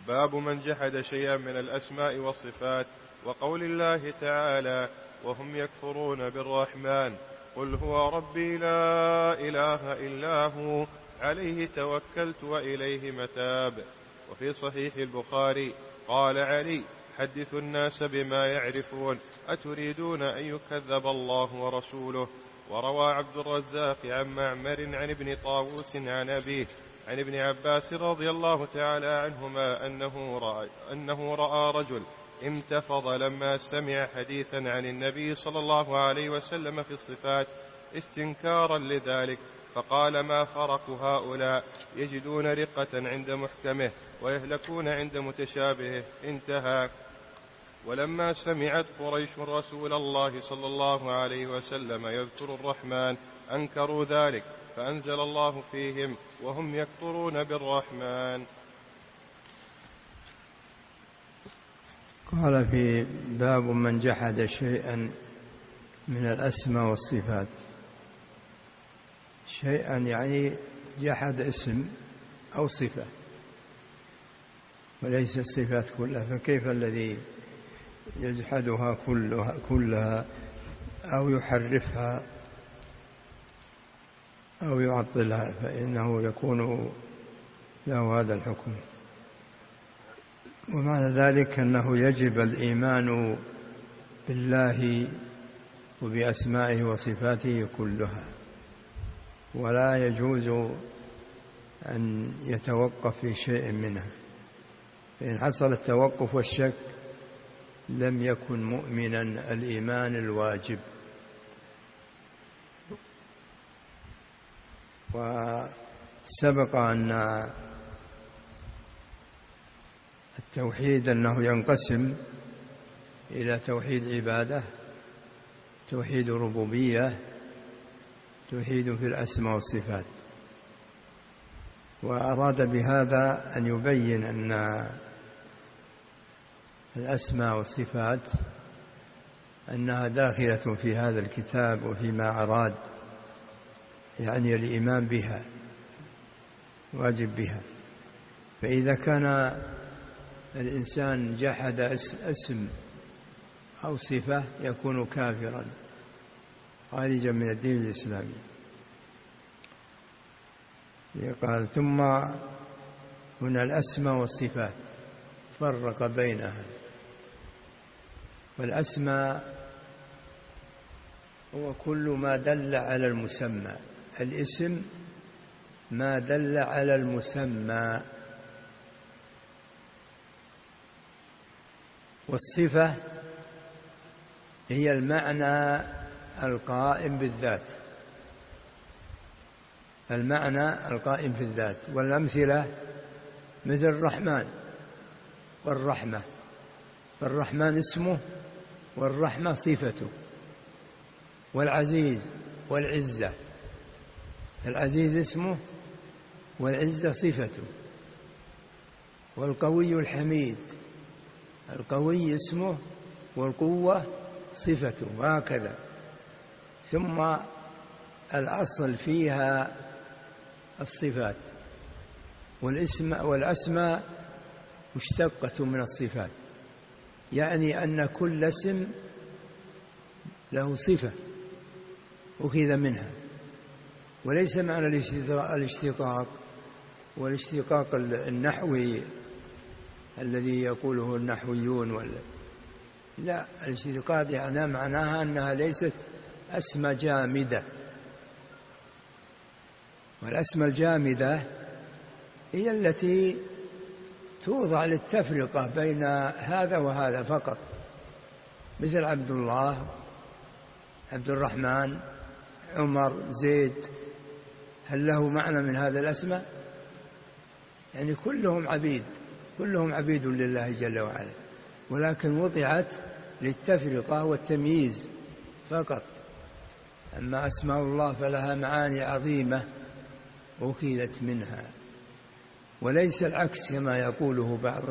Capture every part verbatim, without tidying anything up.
باب من جحد شيئا من الأسماء والصفات. وقول الله تعالى: وهم يكفرون بالرحمن قل هو ربي لا إله إلا هو عليه توكلت وإليه متاب. وفي صحيح البخاري قال علي: حدثوا الناس بما يعرفون أتريدون أن يكذب الله ورسوله. وروى عبد الرزاق عن معمر عن ابن طاووس عن أبيه عن ابن عباس رضي الله تعالى عنهما أنه رأى, أنه رأى رجل امتفض لما سمع حديثا عن النبي صلى الله عليه وسلم في الصفات استنكارا لذلك، فقال: ما فرق هؤلاء؟ يجدون رقة عند محكمه ويهلكون عند متشابهه. انتهى. ولما سمعت قريش رسول الله صلى الله عليه وسلم يذكر الرحمن أنكروا ذلك، فأنزل الله فيهم: وهم يكفرون بالرحمن. قال في باب من جحد شيئا من الأسماء والصفات. شيئا يعني جحد اسم أو صفة وليس الصفات كلها، فكيف الذي يجحدها كلها, كلها أو يحرفها أو يعطلها، فإنه يكون له هذا الحكم. ومعنى ذلك أنه يجب الإيمان بالله وبأسمائه وصفاته كلها، ولا يجوز أن يتوقف في شيء منها، فإن حصل التوقف والشك لم يكن مؤمنا الإيمان الواجب. وسبق أن التوحيد أنه ينقسم إلى توحيد عبادة، توحيد ربوبية، توحيد في الأسماء والصفات. وأراد بهذا أن يبين أن الأسماء والصفات أنها داخلة في هذا الكتاب وفيما أراد، يعني الإيمان بها واجب بها. فإذا كان الإنسان جحد اسم أو صفة يكون كافرا خارجا من الدين الإسلامي. قال: ثم هنا الأسماء والصفات فرق بينها. والأسماء هو كل ما دل على المسمى، الاسم ما دل على المسمى، والصفة هي المعنى القائم بالذات، المعنى القائم في الذات. والأمثلة مثل الرحمن والرحمة، فالرحمن اسمه والرحمة صفته. والعزيز والعزة، العزيز اسمه والعزة صفته. والقوي الحميد، القوي اسمه والقوة صفته، وهكذا. ثم الأصل فيها الصفات، والاسم والأسماء مشتقة من الصفات، يعني أن كل اسم له صفة أخذ منها. وليس معنى الاشتقاق والاشتقاق النحوي الذي يقوله النحويون ولا لا، الاشتقاق يعني معناها أنها ليست أسماء جامدة. والأسماء الجامدة هي التي توضع للتفرقة بين هذا وهذا فقط، مثل عبد الله، عبد الرحمن، عمر، زيد. هل له معنى من هذا الأسماء؟ يعني كلهم عبيد، كلهم عبيد لله جل وعلا، ولكن وضعت للتفرقة والتمييز فقط. أما أسماء الله فلها معاني عظيمة أخذت منها، وليس العكس كما يقوله بعض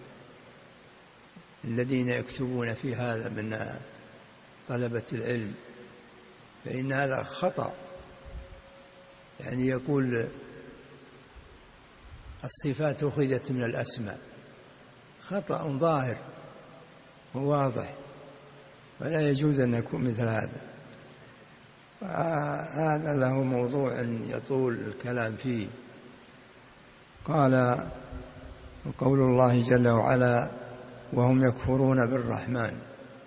الذين يكتبون في هذا من طلبة العلم، فإن هذا خطأ. يعني يقول الصفات أخذت من الأسماء، خطأ ظاهر وواضح، ولا يجوز أن يكون مثل هذا. هذا له موضوع يطول الكلام فيه. قال: وقول الله جل وعلا: وهم يكفرون بالرحمن.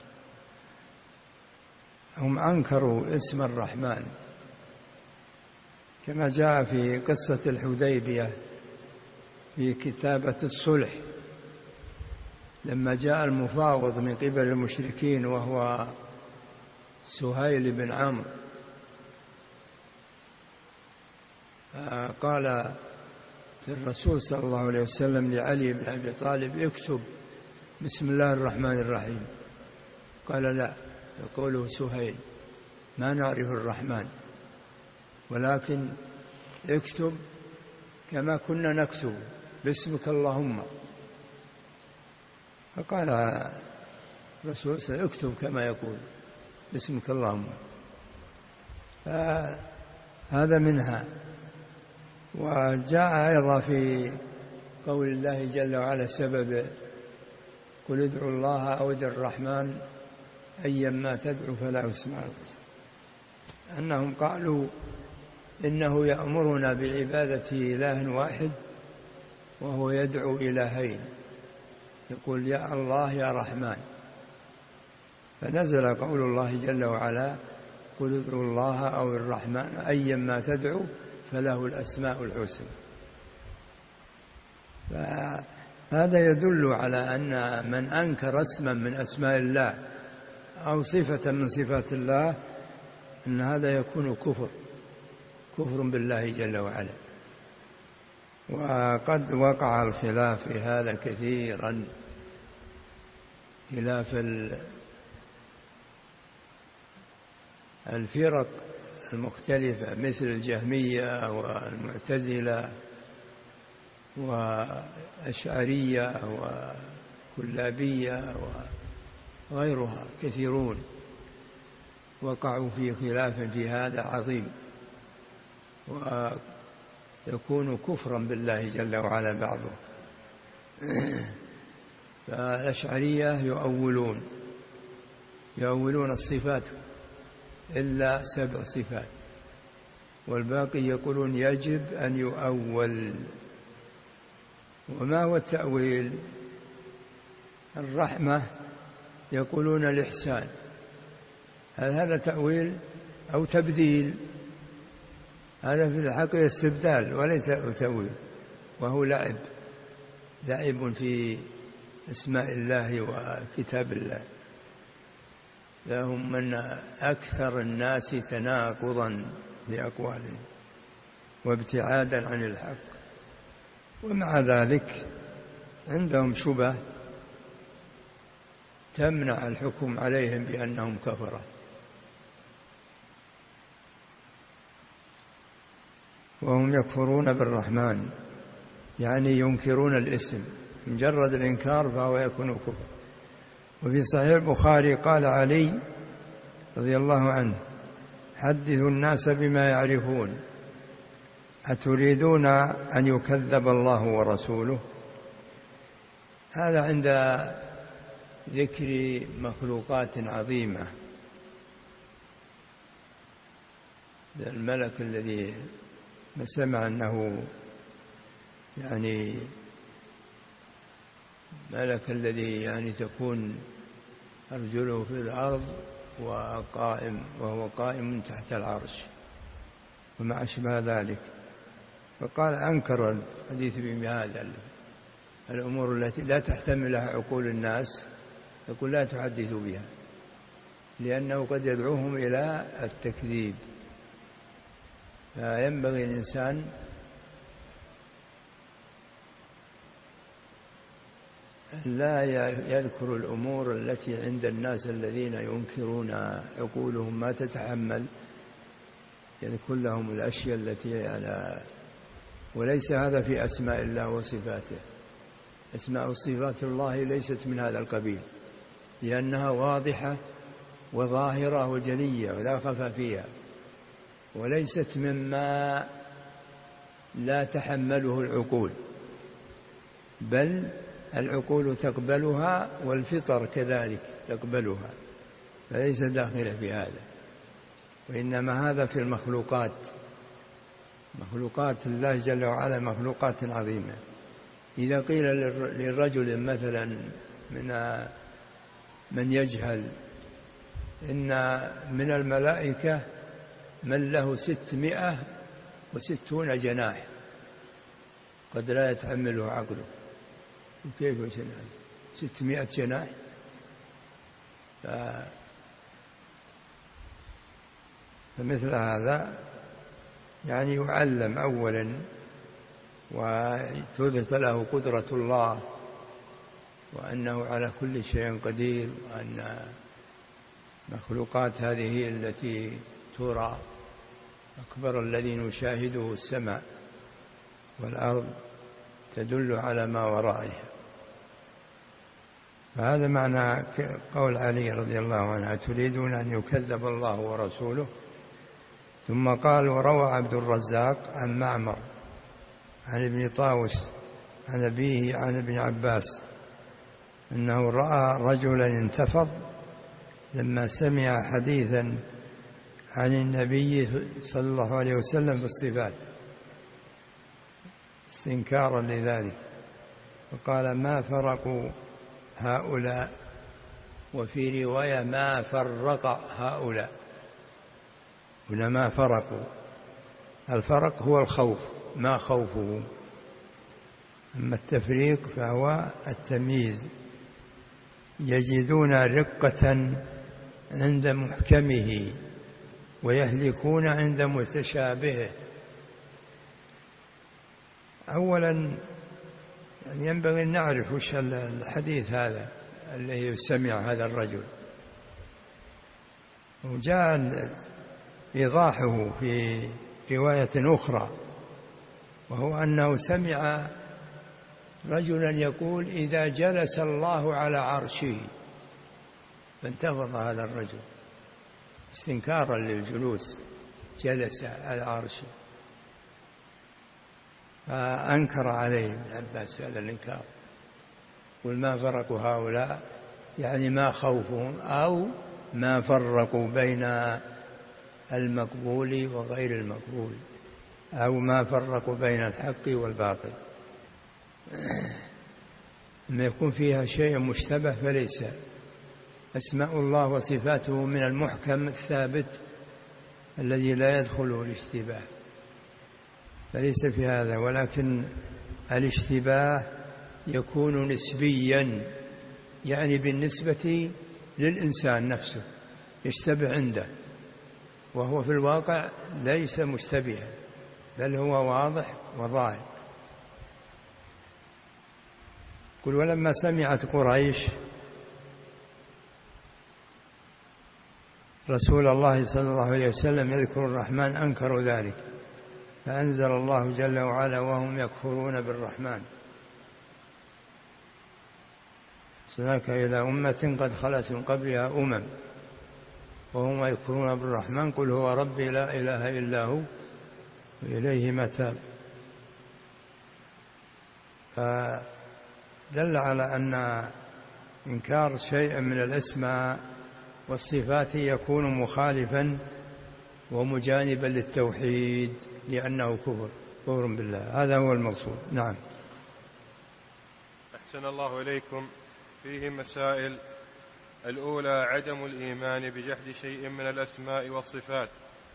هم أنكروا اسم الرحمن، كما جاء في قصة الحديبية في كتابة الصلح، لما جاء المفاوض من قبل المشركين وهو سهيل بن عمرو، قال الرسول صلى الله عليه وسلم لعلي بن أبي طالب: اكتب بسم الله الرحمن الرحيم. قال: لا، يقوله سهيل، ما نعرف الرحمن، ولكن اكتب كما كنا نكتب باسمك اللهم. فقال الرسول: سأكتب كما يقول باسمك اللهم. هذا منها. وجاء أيضا في قول الله جل وعلا سبب: قل ادعوا الله أو ادعوا الرحمن أيما تدعو فلا اسمع، أنهم قالوا إنه يأمرنا بعبادة إله واحد وهو يدعو إلهين، يقول يا الله يا رحمن. فنزل قول الله جل وعلا: قل ادعوا الله أو الرحمن أيما تدعو فله الأسماء الحسنى. فهذا يدل على أن من أنكر اسما من أسماء الله أو صفة من صفات الله أن هذا يكون كفر كفر بالله جل وعلا. وقد وقع الخلاف في هذا كثيرا، خلاف الفرق المختلفة مثل الجهمية والمعتزلة وأشعرية وكلابية وغيرها، كثيرون وقعوا في خلاف في هذا عظيم، ويكون كفرا بالله جل وعلا بعضه. فالأشعرية يؤولون يؤولون الصفات إلا سبع صفات، والباقي يقولون يجب أن يؤول. وما هو التأويل؟ الرحمة يقولون الإحسان، هل هذا تأويل أو تبديل؟ هذا في الحقيقة استبدال وليس تأويل، وهو لعب لعب في اسماء الله وكتاب الله. لهم من أكثر الناس تناقضا لأقوالهم وابتعادا عن الحق، ومع ذلك عندهم شبه تمنع الحكم عليهم بأنهم كفرة. وهم يكفرون بالرحمن يعني ينكرون الاسم، مجرد الإنكار فهو يكون كفر. وفي صحيح البخاري قال علي رضي الله عنه: حدثوا الناس بما يعرفون، أتريدون أن يكذب الله ورسوله؟ هذا عند ذكر مخلوقات عظيمة، الملك الذي سمع أنه يعني ملك الذي يعني تكون أرجله في الأرض وقائم وهو قائم تحت العرش وما أشبه ذلك. فقال أنكر الحديث بهذا الأمور التي لا تحتملها عقول الناس، يقول لا تحدثوا بها، لأنه قد يدعوهم إلى التكذيب. فينبغي الإنسان لا يذكر الأمور التي عند الناس الذين ينكرون عقولهم ما تتحمل، يذكر لهم الأشياء التي على، وليس هذا في أسماء الله وصفاته. أسماء وصفات الله ليست من هذا القبيل، لأنها واضحة وظاهرة وجلية ولا خفى فيها، وليست مما لا تحمله العقول، بل العقول تقبلها والفطر كذلك تقبلها، فليس داخل في هذا، وإنما هذا في المخلوقات. مخلوقات الله جل وعلا مخلوقات عظيمة. إذا قيل للرجل مثلا من من يجهل إن من الملائكة من له ستمائة وستون جناح قد لا يتحمله عقله، وكيف يسمى ستمائة جناح؟ فمثل هذا يعني يعلم أولا وتثبت له قدرة الله وأنه على كل شيء قدير، وأن مخلوقات هذه هي التي ترى. أكبر الذي نشاهده السماء والأرض تدل على ما ورائها. فهذا معنى قول علي رضي الله عنه: تريدون أن يكذب الله ورسوله؟ ثم قال: وروى عبد الرزاق عن معمر عن ابن طاووس عن أبيه عن ابن عباس أنه رأى رجلا انتفض لما سمع حديثا عن النبي صلى الله عليه وسلم في الصفات استنكارا لذلك، فقال: ما فرقوا هؤلاء، وفي رواية ما فرق هؤلاء. هنا ما فرقوا، الفرق هو الخوف، ما خوفه، أما التفريق فهو التمييز. يجدون رقة عند محكمه ويهلكون عند متشابهه. أولا يعني ينبغي أن نعرف وش الحديث هذا الذي سمع هذا الرجل، وجاء إيضاحه في رواية أخرى، وهو أنه سمع رجلا يقول: إذا جلس الله على عرشه. فانتفض هذا الرجل استنكارا للجلوس، جلس على عرشه، فأنكر عليه ابن عباس هذا الإنكار. قل: ما فرقوا هؤلاء، يعني ما خوفهم، أو ما فرقوا بين المقبول وغير المقبول، أو ما فرقوا بين الحق والباطل. لما يكون فيها شيء مشتبه فليس. أسماء الله وصفاته من المحكم الثابت الذي لا يدخله الاشتباه، فليس في هذا. ولكن الاشتباه يكون نسبيا، يعني بالنسبة للإنسان نفسه يشتبه عنده، وهو في الواقع ليس مشتبها، بل هو واضح وظاهر. قل: ولما سمعت قريش رسول الله صلى الله عليه وسلم يذكر الرحمن أنكروا ذلك، فأنزل الله جل وعلا: وهم يكفرون بالرحمن. سناك إلى أمة قد خلت من قبلها أمم وهم يكفرون بالرحمن قل هو ربي لا إله إلا هو وإليه متاب. فدل على أن إنكار شيء من الأسماء والصفات يكون مخالفا ومجانبا للتوحيد، لأنه كفر كفر بالله. هذا هو المقصود. نعم. أحسن الله إليكم. فيه مسائل. الأولى: عدم الإيمان بجحد شيء من الأسماء والصفات.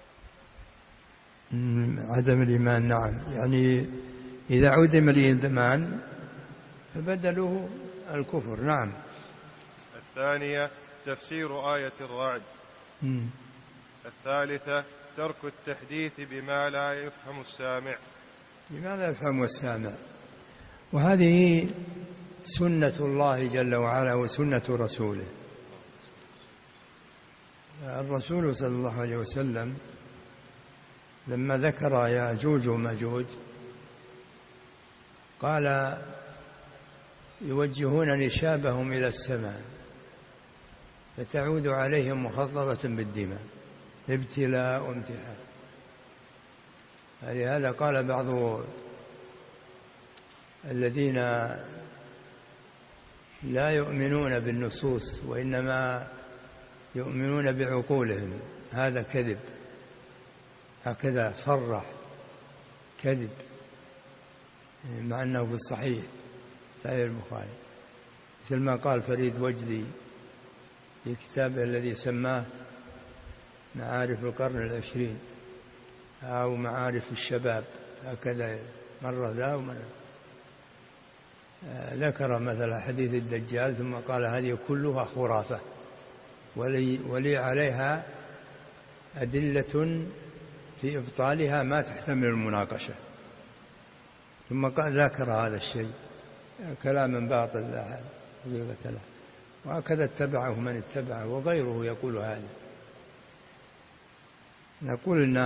عدم الإيمان، نعم، يعني إذا عدم الإيمان فبدله الكفر. نعم. الثانية: تفسير آية الرعد. م. الثالثة: ترك التحديث بما لا يفهم السامع. بما لا يفهم السامع، وهذه سنة الله جل وعلا وسنة رسوله. الرسول صلى الله عليه وسلم لما ذكر ياجوج وماجوج قال: يوجهون نشابهم إلى السماء فتعود عليهم مخضبة بالدماء، ابتلاء وامتحان. لهذا قال بعض الذين لا يؤمنون بالنصوص وإنما يؤمنون بعقولهم، هذا كذب، هكذا صرح كذب، مع أنه في الصحيح صحيح البخاري، مثل ما قال فريد وجدي في كتابه الذي سماه معارف القرن العشرين أو معارف الشباب، هكذا مرة ذا ومرة ذكر مثل حديث الدجال ثم قال هذه كلها خرافة ولي, ولي عليها أدلة في إبطالها ما تحتمل المناقشة، ثم قال ذكر هذا الشيء كلاما باطل لا حقيقة له، وهكذا اتبعه من اتبعه وغيره يقول هذا. نقول إن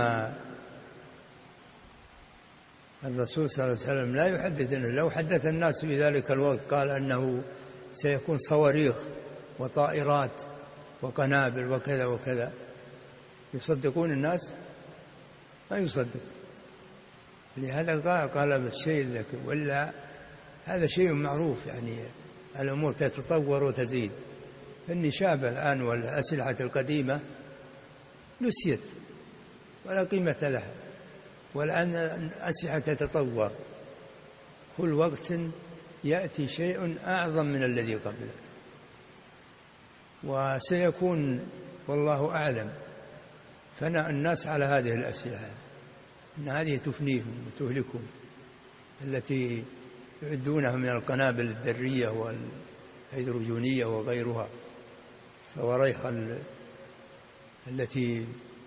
الرسول صلى الله عليه وسلم لا يحدثنا، لو حدث الناس في ذلك الوقت قال أنه سيكون صواريخ وطائرات وقنابل وكذا وكذا، يصدقون الناس؟ ما يصدق. لهذا قال قال بالشيء ذاك، ولا هذا شيء معروف، يعني الأمور تتطور وتزيد. النشابة الآن والأسلحة القديمة نسيت ولا قيمة لها، والآن الأسلحة تتطور، كل وقت يأتي شيء أعظم من الذي قبله، وسيكون والله أعلم فناء الناس على هذه الأسلحة، إن هذه تفنيهم وتهلكهم، التي يعدونها من القنابل الذرية والهيدروجينية وغيرها، صواريخ التي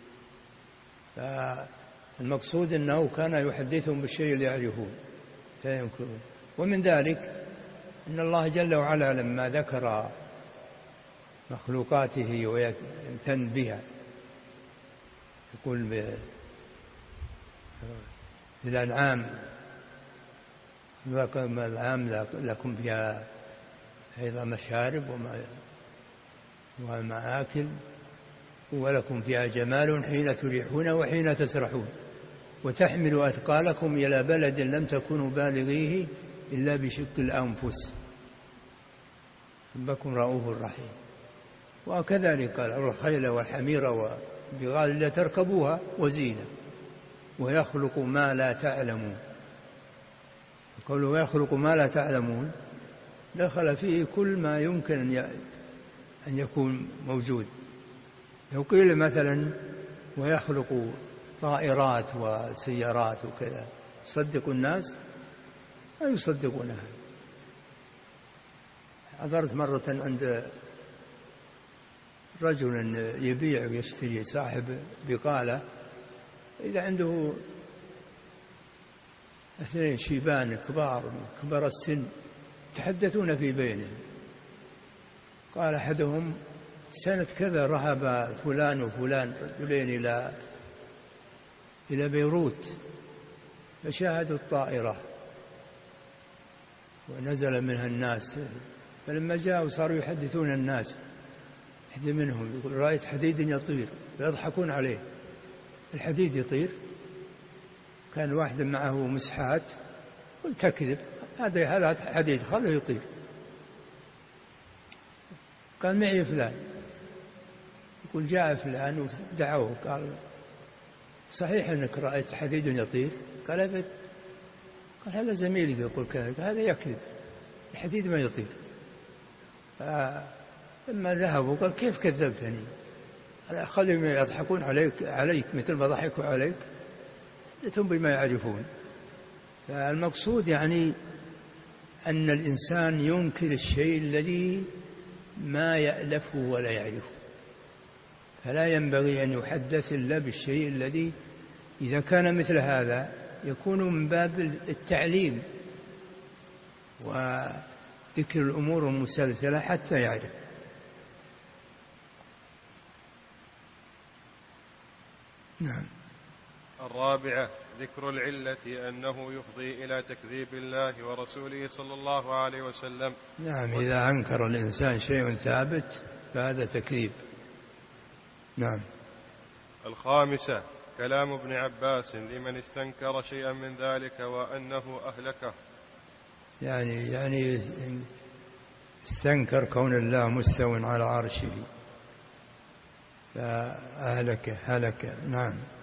المقصود أنه كان يحدثهم بالشيء اللي يعرفون فينكرون. ومن ذلك أن الله جل وعلا لما ذكر مخلوقاته ويمتن بها يقول بالأنعام الأنعام لكم فيها أيضا مشارب ومآكل ولكم فيها جمال حين تريحون وحين تسرحون وتحملوا أثقالكم إلى بلد لم تكونوا بالغيه إلا بشق الأنفس ربكم رؤوف رحيم. وكذلك قال الخيل والحمير والبغال لتركبوها وزينة ويخلق ما لا تعلمون. قوله ويخلق ما لا تعلمون دخل فيه كل ما يمكن أن يكون موجود. لو قيل مثلا ويخلق طائرات وسيارات وكذا يصدق الناس؟ ما يصدقونها. حضرت مرة عند رجل يبيع ويشتري صاحب بقالة، إذا عنده اثنين شيبان كبار كبار السن تحدثون في بينهم، قال أحدهم سنة كذا رهب فلان وفلان رجلين إلى إلى بيروت فشاهدوا الطائرة ونزل منها الناس، فلما جاءوا صاروا يحدثون الناس، أحد منهم يقول رأيت حديد يطير، فيضحكون عليه. الحديد يطير؟ كان واحد معه مسحات، قل تكذب، هذا هذا حديد خله يطير. قال معي فلان، يقول جاء فلان ودعوه قال صحيح أنك رأيت حديد يطير؟ قال أبد. قال هذا زميلي يقول كذا، هذا يكذب، الحديد ما يطير. فلما ذهبوا قال كيف كذبتني؟ خلهم يضحكون عليك عليك مثل ما ضحكوا عليك، ثم بما يعرفون. فالمقصود يعني أن الإنسان ينكر الشيء الذي ما يألفه ولا يعرفه، فلا ينبغي أن يحدث إلا بالشيء الذي إذا كان مثل هذا يكون من باب التعليم وذكر الأمور المسلسلة حتى يعرف. نعم. الرابعة ذكر العلة أنه يفضي إلى تكذيب الله ورسوله صلى الله عليه وسلم. نعم، إذا أنكر الإنسان شيء ثابت فهذا تكذيب. نعم. الخامسة كلام ابن عباس لمن استنكر شيئا من ذلك وأنه أهلكه، يعني يعني استنكر كون الله مستو على عرشه فأهلك هلك. نعم.